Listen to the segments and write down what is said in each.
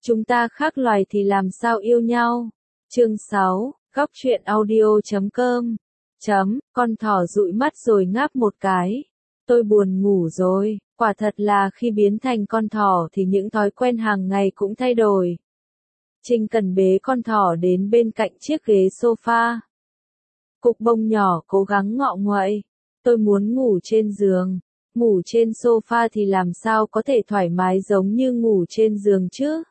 Chúng ta khác loài thì làm sao yêu nhau? Chương 6, góc truyện audio.com. Con thỏ dụi mắt rồi ngáp một cái. Tôi buồn ngủ rồi, quả thật là khi biến thành con thỏ thì những thói quen hàng ngày cũng thay đổi. Trinh cần bế con thỏ đến bên cạnh chiếc ghế sofa. Cục bông nhỏ cố gắng ngọ nguậy. Tôi muốn ngủ trên giường. Ngủ trên sofa thì làm sao có thể thoải mái giống như ngủ trên giường chứ?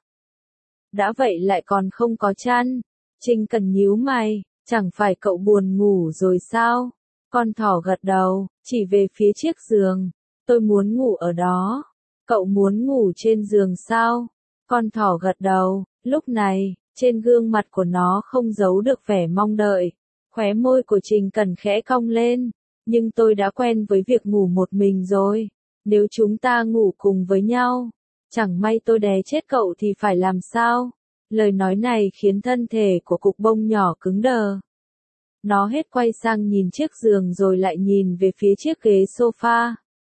Đã vậy lại còn không có chăn. Trinh cần nhíu mày, chẳng phải cậu buồn ngủ rồi sao? Con thỏ gật đầu, chỉ về phía chiếc giường. Tôi muốn ngủ ở đó. Cậu muốn ngủ trên giường sao? Con thỏ gật đầu, lúc này, trên gương mặt của nó không giấu được vẻ mong đợi. Khóe môi của Trình Cần khẽ cong lên. Nhưng tôi đã quen với việc ngủ một mình rồi. Nếu chúng ta ngủ cùng với nhau, chẳng may tôi đè chết cậu thì phải làm sao? Lời nói này khiến thân thể của cục bông nhỏ cứng đờ. Nó hết quay sang nhìn chiếc giường rồi lại nhìn về phía chiếc ghế sofa.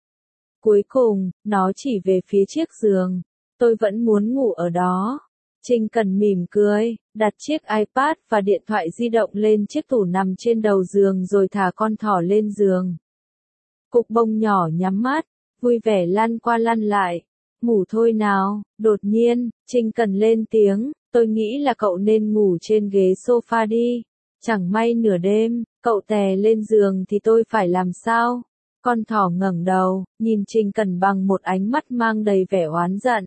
Cuối cùng, nó chỉ về phía chiếc giường. Tôi vẫn muốn ngủ ở đó. Trinh Cần mỉm cười, đặt chiếc iPad và điện thoại di động lên chiếc tủ nằm trên đầu giường rồi thả con thỏ lên giường. Cục bông nhỏ nhắm mắt, vui vẻ lăn qua lăn lại. Ngủ thôi nào, đột nhiên, Trinh Cần lên tiếng, tôi nghĩ là cậu nên ngủ trên ghế sofa đi. Chẳng may nửa đêm, cậu tè lên giường thì tôi phải làm sao? Con thỏ ngẩng đầu, nhìn Trinh Cần bằng một ánh mắt mang đầy vẻ oán giận.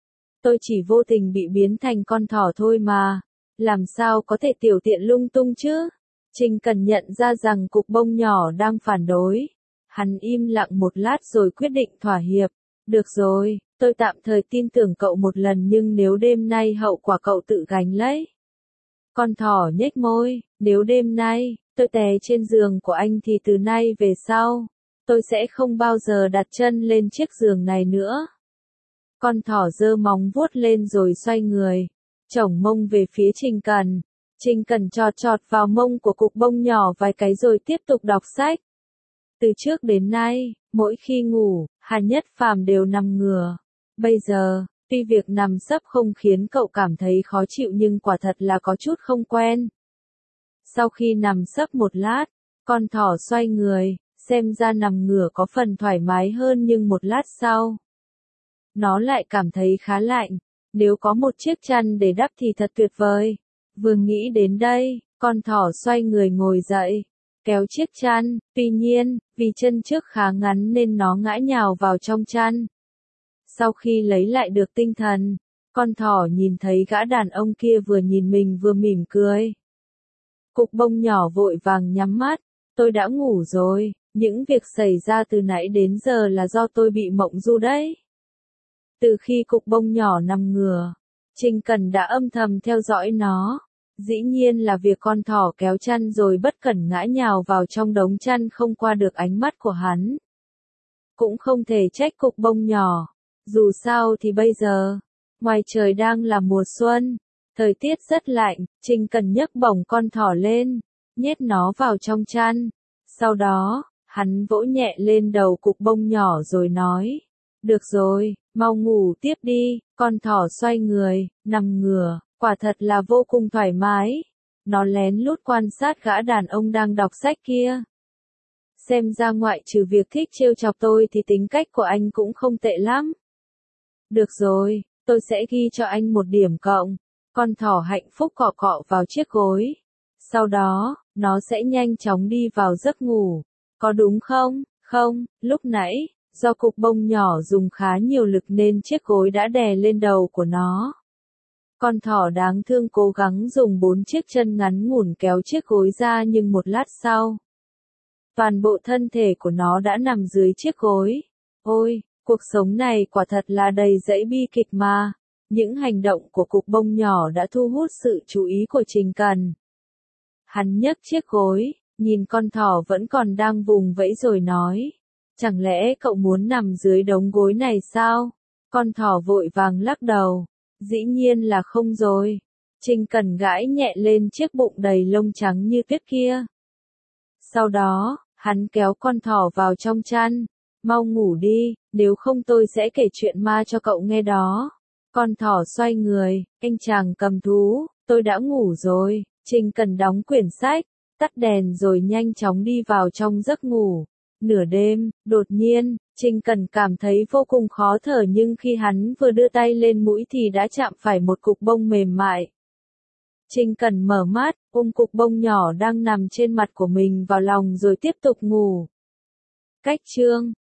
Tôi chỉ vô tình bị biến thành con thỏ thôi mà. Làm sao có thể tiểu tiện lung tung chứ? Trinh Cần nhận ra rằng cục bông nhỏ đang phản đối. Hắn im lặng một lát rồi quyết định thỏa hiệp. Được rồi, tôi tạm thời tin tưởng cậu một lần nhưng nếu đêm nay hậu quả cậu tự gánh lấy. Con thỏ nhếch môi, nếu đêm nay, tôi tè trên giường của anh thì từ nay về sau, tôi sẽ không bao giờ đặt chân lên chiếc giường này nữa. Con thỏ giơ móng vuốt lên rồi xoay người, chổng mông về phía Trình Cần. Trình Cần chọt chọt vào mông của cục bông nhỏ vài cái rồi tiếp tục đọc sách. Từ trước đến nay, mỗi khi ngủ, Hà Nhất Phàm đều nằm ngửa. Bây giờ, tuy việc nằm sấp không khiến cậu cảm thấy khó chịu nhưng quả thật là có chút không quen. Sau khi nằm sấp một lát, con thỏ xoay người, xem ra nằm ngửa có phần thoải mái hơn nhưng một lát sau, nó lại cảm thấy khá lạnh. Nếu có một chiếc chăn để đắp thì thật tuyệt vời. Vừa nghĩ đến đây, con thỏ xoay người ngồi dậy, kéo chiếc chăn, tuy nhiên, vì chân trước khá ngắn nên nó ngã nhào vào trong chăn. Sau khi lấy lại được tinh thần, con thỏ nhìn thấy gã đàn ông kia vừa nhìn mình vừa mỉm cười. Cục bông nhỏ vội vàng nhắm mắt, tôi đã ngủ rồi, những việc xảy ra từ nãy đến giờ là do tôi bị mộng du đấy. Từ khi cục bông nhỏ nằm ngửa, Trình Cần đã âm thầm theo dõi nó. Dĩ nhiên là việc con thỏ kéo chăn rồi bất cẩn ngã nhào vào trong đống chăn không qua được ánh mắt của hắn. Cũng không thể trách cục bông nhỏ. Dù sao thì bây giờ, ngoài trời đang là mùa xuân, thời tiết rất lạnh, Trình Cần nhấc bổng con thỏ lên, nhét nó vào trong chăn. Sau đó, hắn vỗ nhẹ lên đầu cục bông nhỏ rồi nói, được rồi, mau ngủ tiếp đi. Con thỏ xoay người, nằm ngửa, quả thật là vô cùng thoải mái. Nó lén lút quan sát gã đàn ông đang đọc sách kia. Xem ra ngoại trừ việc thích trêu chọc tôi thì tính cách của anh cũng không tệ lắm. Được rồi, tôi sẽ ghi cho anh một điểm cộng. Con thỏ hạnh phúc cọ cọ vào chiếc gối. Sau đó, nó sẽ nhanh chóng đi vào giấc ngủ. Có đúng không? Không, lúc nãy, do cục bông nhỏ dùng khá nhiều lực nên chiếc gối đã đè lên đầu của nó. Con thỏ đáng thương cố gắng dùng 4 chiếc chân ngắn ngủn kéo chiếc gối ra nhưng một lát sau, toàn bộ thân thể của nó đã nằm dưới chiếc gối. Ôi, cuộc sống này quả thật là đầy dẫy bi kịch mà. Những hành động của cục bông nhỏ đã thu hút sự chú ý của Trình Cần. Hắn nhấc chiếc gối, nhìn con thỏ vẫn còn đang vùng vẫy rồi nói, chẳng lẽ cậu muốn nằm dưới đống gối này sao? Con thỏ vội vàng lắc đầu, dĩ nhiên là không rồi. Trình Cần gãi nhẹ lên chiếc bụng đầy lông trắng như tuyết kia. Sau đó, hắn kéo con thỏ vào trong chăn, mau ngủ đi, nếu không tôi sẽ kể chuyện ma cho cậu nghe đó. Con thỏ xoay người, anh chàng cầm thú, tôi đã ngủ rồi. Trình Cần đóng quyển sách, tắt đèn rồi nhanh chóng đi vào trong giấc ngủ. Nửa đêm, đột nhiên, Trình Cần cảm thấy vô cùng khó thở nhưng khi hắn vừa đưa tay lên mũi thì đã chạm phải một cục bông mềm mại. Trình Cần mở mắt, ôm cục bông nhỏ đang nằm trên mặt của mình vào lòng rồi tiếp tục ngủ. Cách chương